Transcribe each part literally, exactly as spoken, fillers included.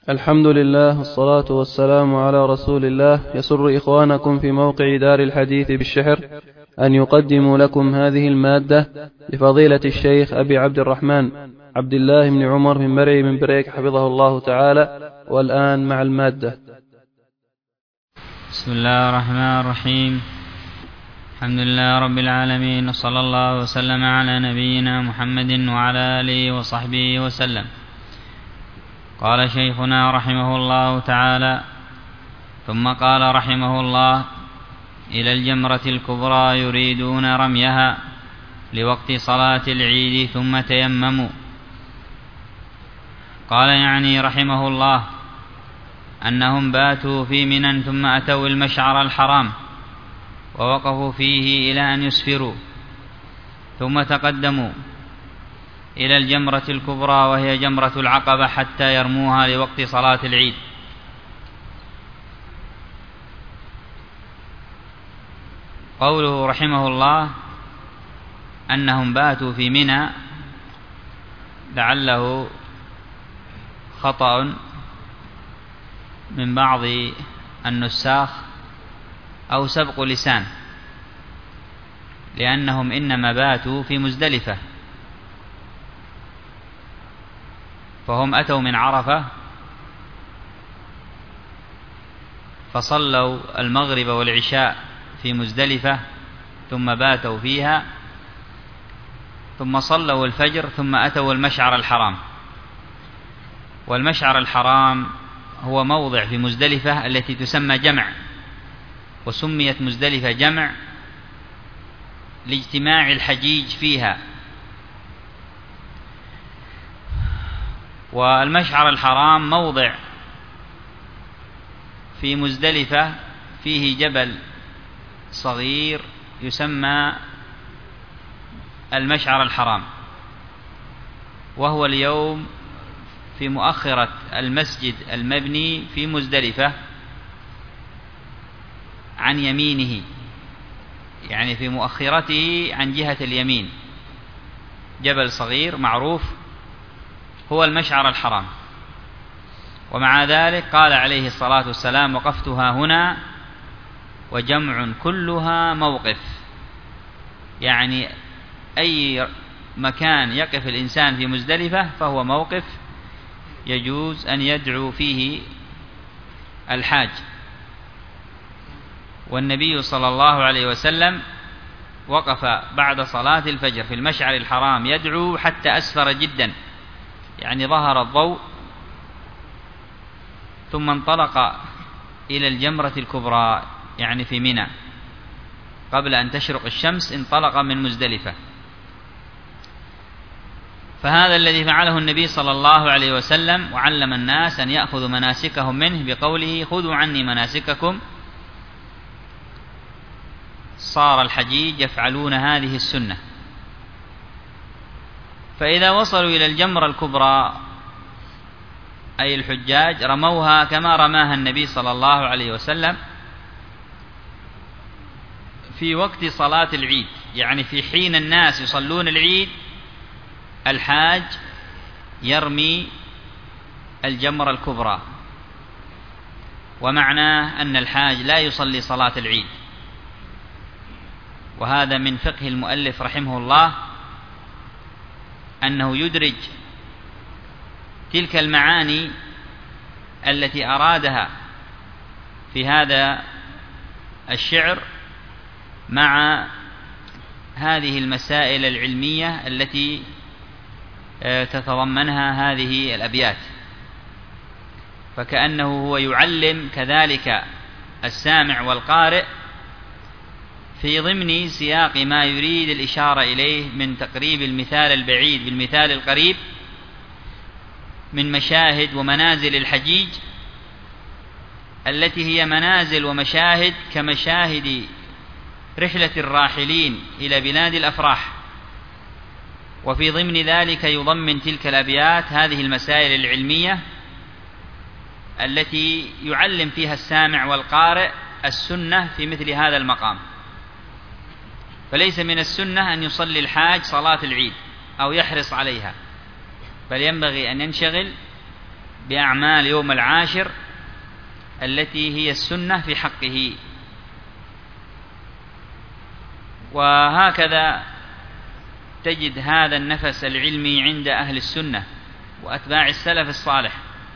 الحمد لله والصلاة والسلام على رسول الله. يسر إخوانكم في موقع دار الحديث بالشحر أن يقدموا لكم هذه المادة لفضيلة الشيخ أبي عبد الرحمن عبد الله بن عمر بن مرعي بن بريك حفظه الله تعالى. والآن مع المادة. بسم الله الرحمن الرحيم. الحمد لله رب العالمين، وصلى الله وسلم على نبينا محمد وعلى آله وصحبه وسلم. قال شيخنا رحمه الله تعالى: ثم قال رحمه الله: إلى الجمرة الكبرى يريدون رميها لوقت صلاة العيد ثم تيمموا. قال يعني رحمه الله أنهم باتوا في منى ثم أتوا المشعر الحرام ووقفوا فيه إلى أن يسفروا، ثم تقدموا إلى الجمرة الكبرى وهي جمرة العقبة حتى يرموها لوقت صلاة العيد. قوله رحمه الله أنهم باتوا في منى لعله خطأ من بعض النساخ أو سبق لسان، لأنهم إنما باتوا في مزدلفة، فهم أتوا من عرفة فصلوا المغرب والعشاء في مزدلفة ثم باتوا فيها، ثم صلوا الفجر ثم أتوا المشعر الحرام. والمشعر الحرام هو موضع في مزدلفة التي تسمى جمع، وسميت مزدلفة جمع لاجتماع الحجيج فيها. والمشعر الحرام موضع في مزدلفة فيه جبل صغير يسمى المشعر الحرام، وهو اليوم في مؤخرة المسجد المبني في مزدلفة عن يمينه، يعني في مؤخرته عن جهة اليمين جبل صغير معروف هو المشعر الحرام. ومع ذلك قال عليه الصلاة والسلام: وقفتها هنا وجمع كلها موقف، يعني أي مكان يقف الإنسان في مزدلفة فهو موقف يجوز أن يدعو فيه الحاج. والنبي صلى الله عليه وسلم وقف بعد صلاة الفجر في المشعر الحرام يدعو حتى أسفر جدا، يعني ظهر الضوء، ثم انطلق إلى الجمرة الكبرى يعني في منى قبل أن تشرق الشمس، انطلق من مزدلفة. فهذا الذي فعله النبي صلى الله عليه وسلم، وعلم الناس أن يأخذوا مناسكهم منه بقوله: خذوا عني مناسككم. صار الحجيج يفعلون هذه السنة. فإذا وصلوا إلى الجمرة الكبرى أي الحجاج رموها كما رماها النبي صلى الله عليه وسلم في وقت صلاة العيد، يعني في حين الناس يصلون العيد الحاج يرمي الجمرة الكبرى. ومعناه أن الحاج لا يصلي صلاة العيد، وهذا من فقه المؤلف رحمه الله أنه يدرج تلك المعاني التي أرادها في هذا الشعر مع هذه المسائل العلمية التي تتضمنها هذه الأبيات، فكأنه هو يعلم كذلك السامع والقارئ في ضمن سياق ما يريد الإشارة إليه من تقريب المثال البعيد بالمثال القريب من مشاهد ومنازل الحجيج التي هي منازل ومشاهد كمشاهد رحلة الراحلين إلى بلاد الأفراح. وفي ضمن ذلك يضمن تلك الأبيات هذه المسائل العلمية التي يعلم فيها السامع والقارئ السنة في مثل هذا المقام. فليس من السنة أن يصلي الحاج صلاة العيد أو يحرص عليها، بل ينبغي أن ينشغل بأعمال يوم العاشر التي هي السنة في حقه. وهكذا تجد هذا النفس العلمي عند أهل السنة وأتباع السلف الصالح،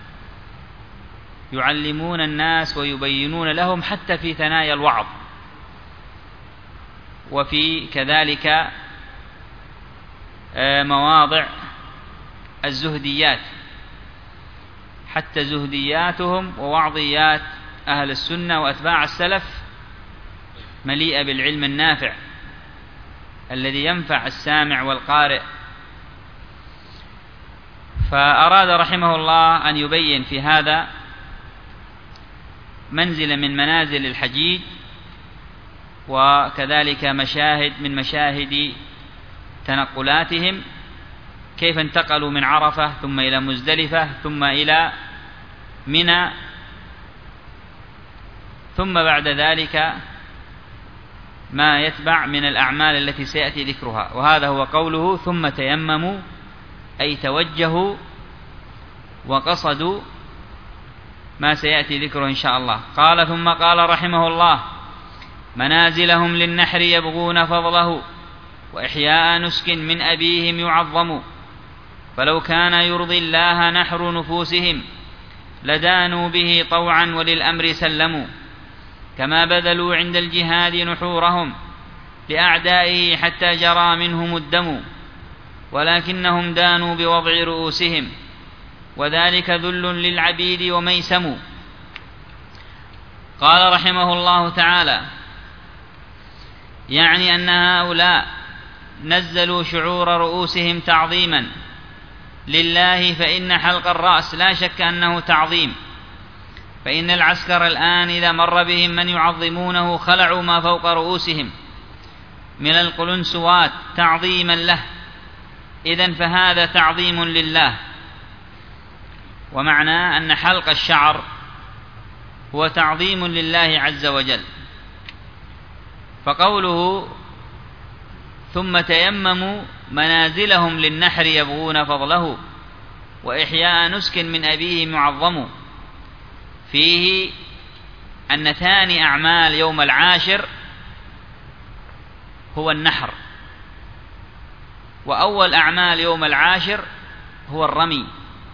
يعلمون الناس ويبينون لهم حتى في ثنايا الوعظ، وفي كذلك مواضع الزهديات، حتى زهدياتهم ووعظيات أهل السنة وأتباع السلف مليئة بالعلم النافع الذي ينفع السامع والقارئ. فأراد رحمه الله أن يبين في هذا منزل من منازل الحجيج، وكذلك مشاهد من مشاهد تنقلاتهم، كيف انتقلوا من عرفة ثم إلى مزدلفة ثم إلى منى، ثم بعد ذلك ما يتبع من الأعمال التي سيأتي ذكرها. وهذا هو قوله ثم تيمموا، أي توجهوا وقصدوا ما سيأتي ذكره إن شاء الله. قال ثم قال رحمه الله منازلهم للنحر يبغون فضله، وإحياء نسك من أبيهم يعظم، فلو كان يرضي الله نحر نفوسهم لدانوا به طوعا وللأمر سلموا، كما بذلوا عند الجهاد نحورهم لأعدائه حتى جرى منهم الدم، ولكنهم دانوا بوضع رؤوسهم وذلك ذل للعبيد وميسم. قال رحمه الله تعالى يعني أن هؤلاء نزلوا شعور رؤوسهم تعظيما لله، فإن حلق الرأس لا شك أنه تعظيم، فإن العسكر الآن إذا مر بهم من يعظمونه خلعوا ما فوق رؤوسهم من القلنسوات تعظيما له، إذن فهذا تعظيم لله. ومعنى أن حلق الشعر هو تعظيم لله عز وجل. فقوله ثم تيمموا منازلهم للنحر يبغون فضله، وإحياء نسك من أبيه معظم، فيه أن ثاني أعمال يوم العاشر هو النحر، وأول أعمال يوم العاشر هو الرمي.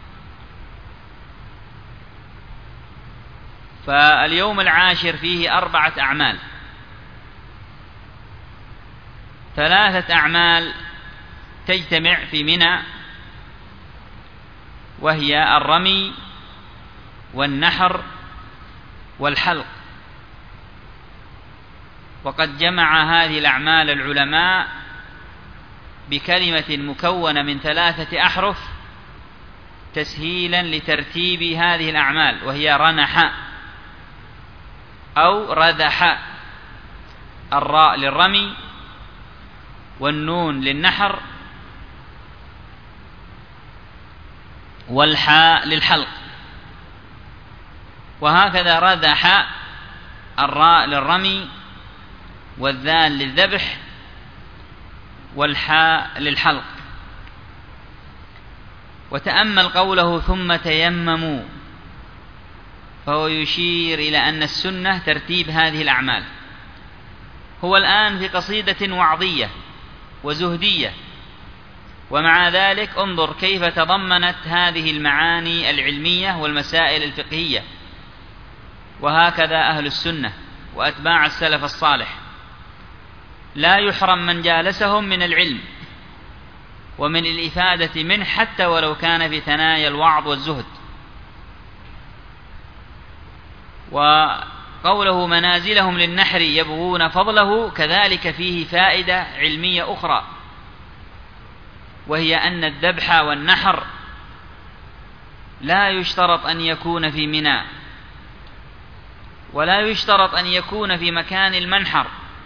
فاليوم العاشر فيه أربعة أعمال، ثلاثة أعمال تجتمع في منى، وهي الرمي والنحر والحلق. وقد جمع هذه الأعمال العلماء بكلمة مكونة من ثلاثة أحرف تسهيلا لترتيب هذه الأعمال، وهي رنح أو رذح، الراء للرمي والنون للنحر والحاء للحلق. وهكذا رذح الراء للرمي والذال للذبح والحاء للحلق. وتأمل قوله ثم تيمموا، فهو يشير إلى أن السنة ترتيب هذه الأعمال. هو الآن في قصيدة وعظية وزهدية، ومع ذلك انظر كيف تضمنت هذه المعاني العلمية والمسائل الفقهية. وهكذا أهل السنة وأتباع السلف الصالح لا يحرم من جالسهم من العلم ومن الإفادة منه، حتى ولو كان في ثنايا الوعظ والزهد. وقوله منازلهم للنحر يبغون فضله كذلك فيه فائدة علمية أخرى، وهي أن الذبح والنحر لا يشترط أن يكون في منى، ولا يشترط أن يكون في مكان المنحر،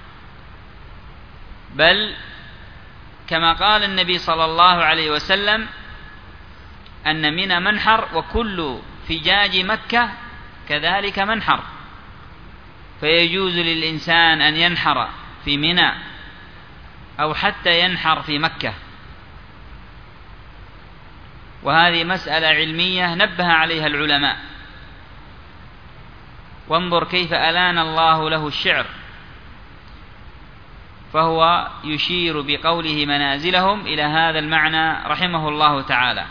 بل كما قال النبي صلى الله عليه وسلم أن منى منحر وكل فجاج مكة كذلك منحر، فيجوز للإنسان أن ينحر في منى أو حتى ينحر في مكة. وهذه مسألة علمية نبه عليها العلماء. وانظر كيف ألان الله له الشعر، فهو يشير بقوله منازلهم إلى هذا المعنى رحمه الله تعالى.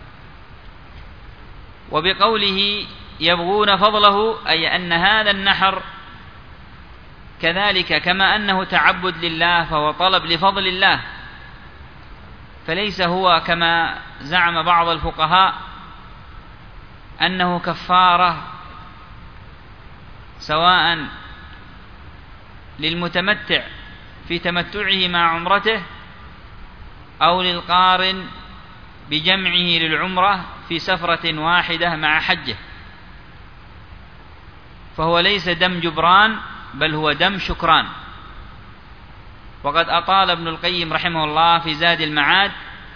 وبقوله يبغون فضله، أي أن هذا النحر كذلك كما أنه تعبد لله فهو طلب لفضل الله، فليس هو كما زعم بعض الفقهاء أنه كفارة سواء للمتمتع في تمتعه مع عمرته أو للقارن بجمعه للعمرة في سفرة واحدة مع حجه، فهو ليس دم جبران بل هو دم شكران. وقد أطال ابن القيم رحمه الله في زاد المعاد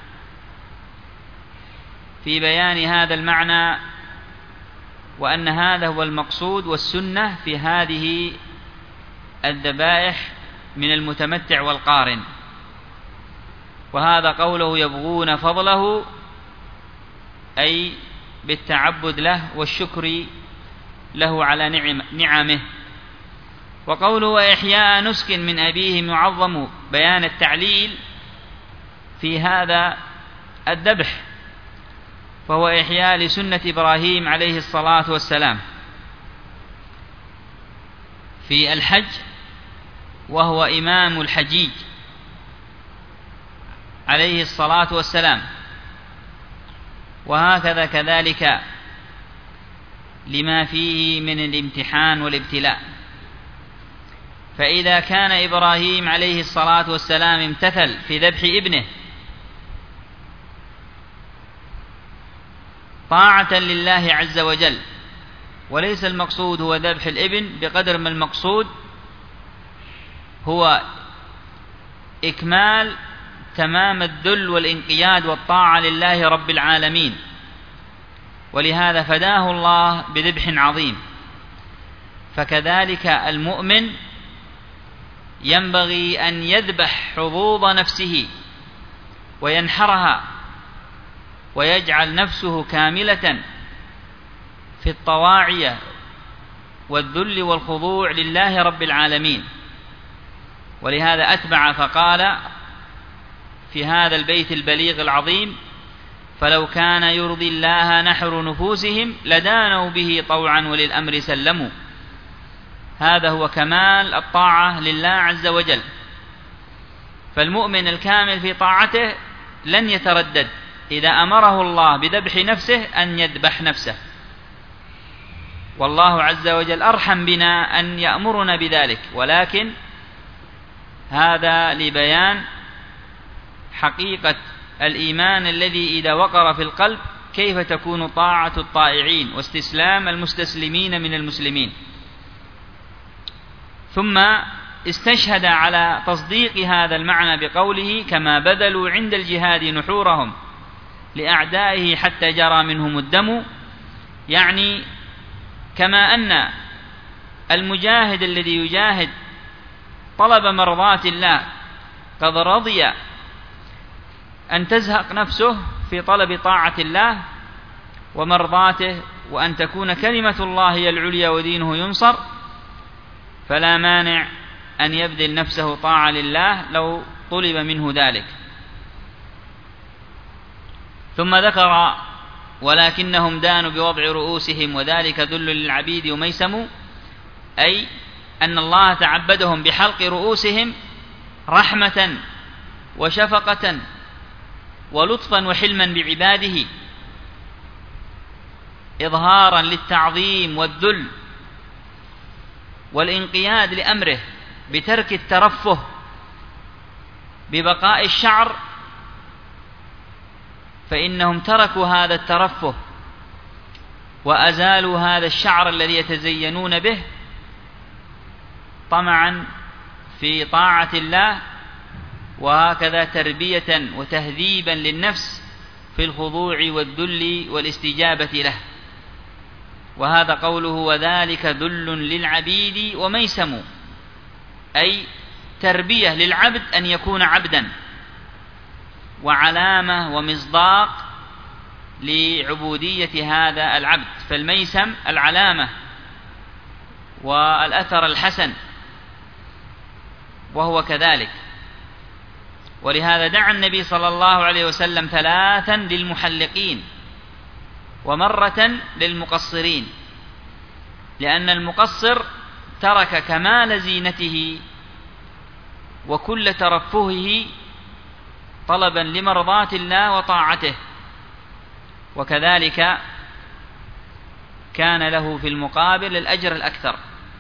في بيان هذا المعنى، وأن هذا هو المقصود والسنة في هذه الذبائح من المتمتع والقارن. وهذا قوله يبغون فضله أي بالتعبد له والشكر له على نعم نعمه. وقوله وإحياء نسك من أبيه معظم بيان التعليل في هذا الذبح، فهو إحياء لسنة إبراهيم عليه الصلاة والسلام في الحج، وهو إمام الحجيج عليه الصلاة والسلام. وهكذا كذلك لما فيه من الامتحان والابتلاء، فإذا كان إبراهيم عليه الصلاة والسلام امتثل في ذبح ابنه طاعة لله عز وجل، وليس المقصود هو ذبح الابن بقدر ما المقصود هو إكمال تمام الذل والانقياد والطاعة لله رب العالمين، ولهذا فداه الله بذبح عظيم. فكذلك المؤمن ينبغي أن يذبح حظوظ نفسه وينحرها ويجعل نفسه كاملة في الطواعية والذل والخضوع لله رب العالمين. ولهذا أتبع فقال في هذا البيت البليغ العظيم فلو كان يرضي الله نحر نفوسهم لدانوا به طوعا وللأمر سلموا. هذا هو كمال الطاعة لله عز وجل. فالمؤمن الكامل في طاعته لن يتردد إذا أمره الله بذبح نفسه أن يذبح نفسه، والله عز وجل أرحم بنا أن يأمرنا بذلك، ولكن هذا لبيان حقيقة الإيمان الذي إذا وقر في القلب كيف تكون طاعة الطائعين واستسلام المستسلمين من المسلمين. ثم استشهد على تصديق هذا المعنى بقوله كما بذلوا عند الجهاد نحورهم لأعدائه حتى جرى منهم الدم، يعني كما أن المجاهد الذي يجاهد طلب مرضات الله قد رضي أن تزهق نفسه في طلب طاعة الله ومرضاته وأن تكون كلمة الله هي العليا ودينه ينصر، فلا مانع أن يبذل نفسه طاعة لله لو طلب منه ذلك. ثم ذكر ولكنهم دانوا بوضع رؤوسهم وذلك ذل للعبيد وميسم، أي أن الله تعبدهم بحلق رؤوسهم رحمة وشفقة ولطفا وحلما بعباده، إظهارا للتعظيم والذل والانقياد لأمره بترك الترفه ببقاء الشعر، فإنهم تركوا هذا الترفه وأزالوا هذا الشعر الذي يتزينون به طمعا في طاعة الله، وهكذا تربية وتهذيبا للنفس في الخضوع والذل والاستجابة له. وهذا قوله وذلك ذل للعبيد وميسم، أي تربية للعبد أن يكون عبدا، وعلامة ومصداق لعبودية هذا العبد. فالميسم العلامة والأثر الحسن وهو كذلك. ولهذا دعا النبي صلى الله عليه وسلم ثلاثا للمحلقين ومرة للمقصرين، لأن المقصر ترك كمال زينته وكل ترفهه طلبا لمرضاة الله وطاعته، وكذلك كان له في المقابل الأجر الأكثر.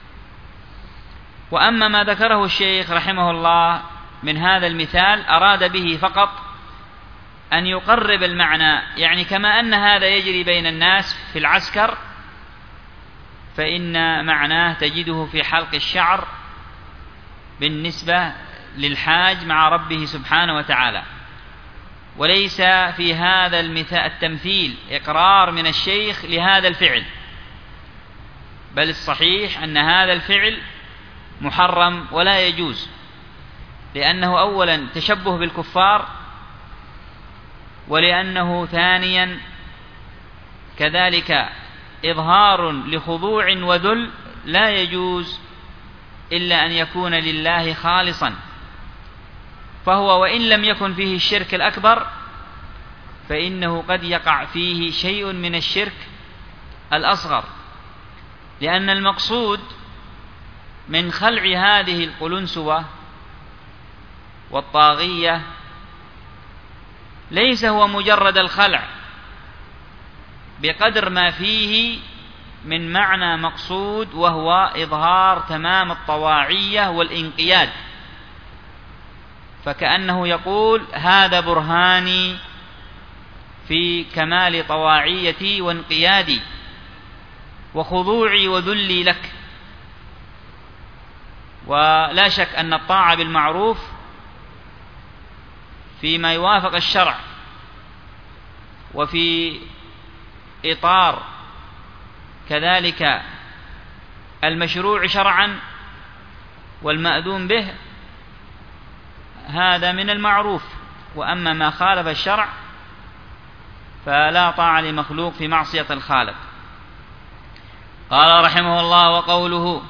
وأما ما ذكره الشيخ رحمه الله من هذا المثال أراد به فقط أن يقرب المعنى، يعني كما أن هذا يجري بين الناس في العسكر فإن معناه تجده في حلق الشعر بالنسبة للحاج مع ربه سبحانه وتعالى. وليس في هذا التمثيل إقرار من الشيخ لهذا الفعل، بل الصحيح أن هذا الفعل محرم ولا يجوز، لأنه أولا تشبه بالكفار، ولأنه ثانيا كذلك إظهار لخضوع وذل لا يجوز إلا أن يكون لله خالصا. فهو وإن لم يكن فيه الشرك الأكبر فإنه قد يقع فيه شيء من الشرك الأصغر، لأن المقصود من خلع هذه القلنسوة والطاغية ليس هو مجرد الخلع بقدر ما فيه من معنى مقصود، وهو إظهار تمام الطواعية والإنقياد. فكأنه يقول هذا برهاني في كمال طواعيتي وانقيادي وخضوعي وذلي لك. ولا شك أن الطاعة بالمعروف فيما يوافق الشرع وفي إطار كذلك المشروع شرعا والمأذون به هذا من المعروف. وأما ما خالف الشرع فلا طاعة لمخلوق في معصية الخالق. قال رحمه الله: وقوله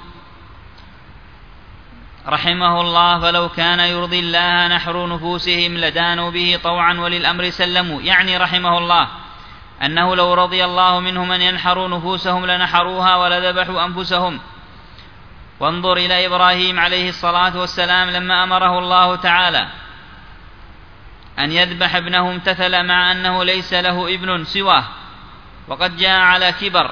رحمه الله: فلو كان يرضي الله نحر نفوسهم لدانوا به طوعا وللأمر سلموا. يعني رحمه الله أنه لو رضي الله منهم أن ينحروا نفوسهم لنحروها ولذبحوا أنفسهم. وانظر إلى إبراهيم عليه الصلاة والسلام لما أمره الله تعالى أن يذبح ابنه امتثل، مع أنه ليس له ابن سواه وقد جاء على كبر.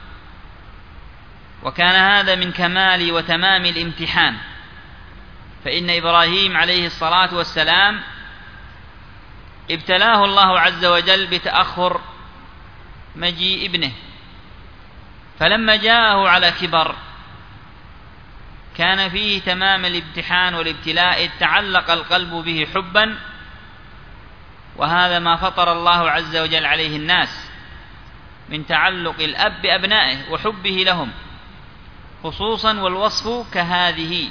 وكان هذا من كمال وتمام الامتحان، فإن إبراهيم عليه الصلاة والسلام ابتلاه الله عز وجل بتأخر مجيء ابنه، فلما جاءه على كبر كان فيه تمام الامتحان والابتلاء، تعلق القلب به حبا، وهذا ما فطر الله عز وجل عليه الناس من تعلق الأب بأبنائه وحبه لهم خصوصا، والوصف كهذه.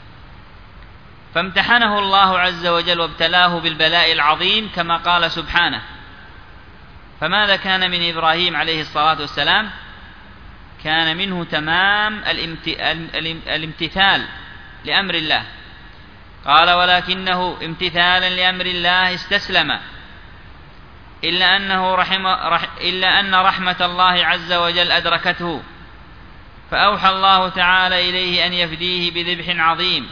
فامتحنه الله عز وجل وابتلاه بالبلاء العظيم كما قال سبحانه. فماذا كان من إبراهيم عليه الصلاة والسلام؟ كان منه تمام الامتثال لأمر الله. قال: ولكنه امتثالا لأمر الله استسلم، إلا أنه رحم رح إلا أن رحمة الله عز وجل أدركته، فأوحى الله تعالى إليه أن يفديه بذبح عظيم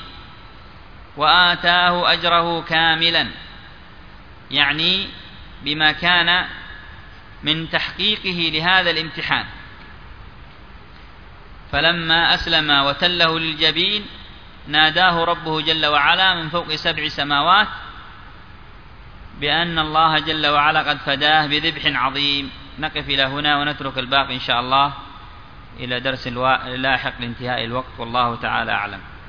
وآتاه أجره كاملا، يعني بما كان من تحقيقه لهذا الامتحان. فلما أسلم وتله للجبين ناداه ربه جل وعلا من فوق سبع سماوات بأن الله جل وعلا قد فداه بذبح عظيم. نقف إلى هنا ونترك الباقي إن شاء الله إلى درس لاحق لانتهاء الوقت، والله تعالى أعلم.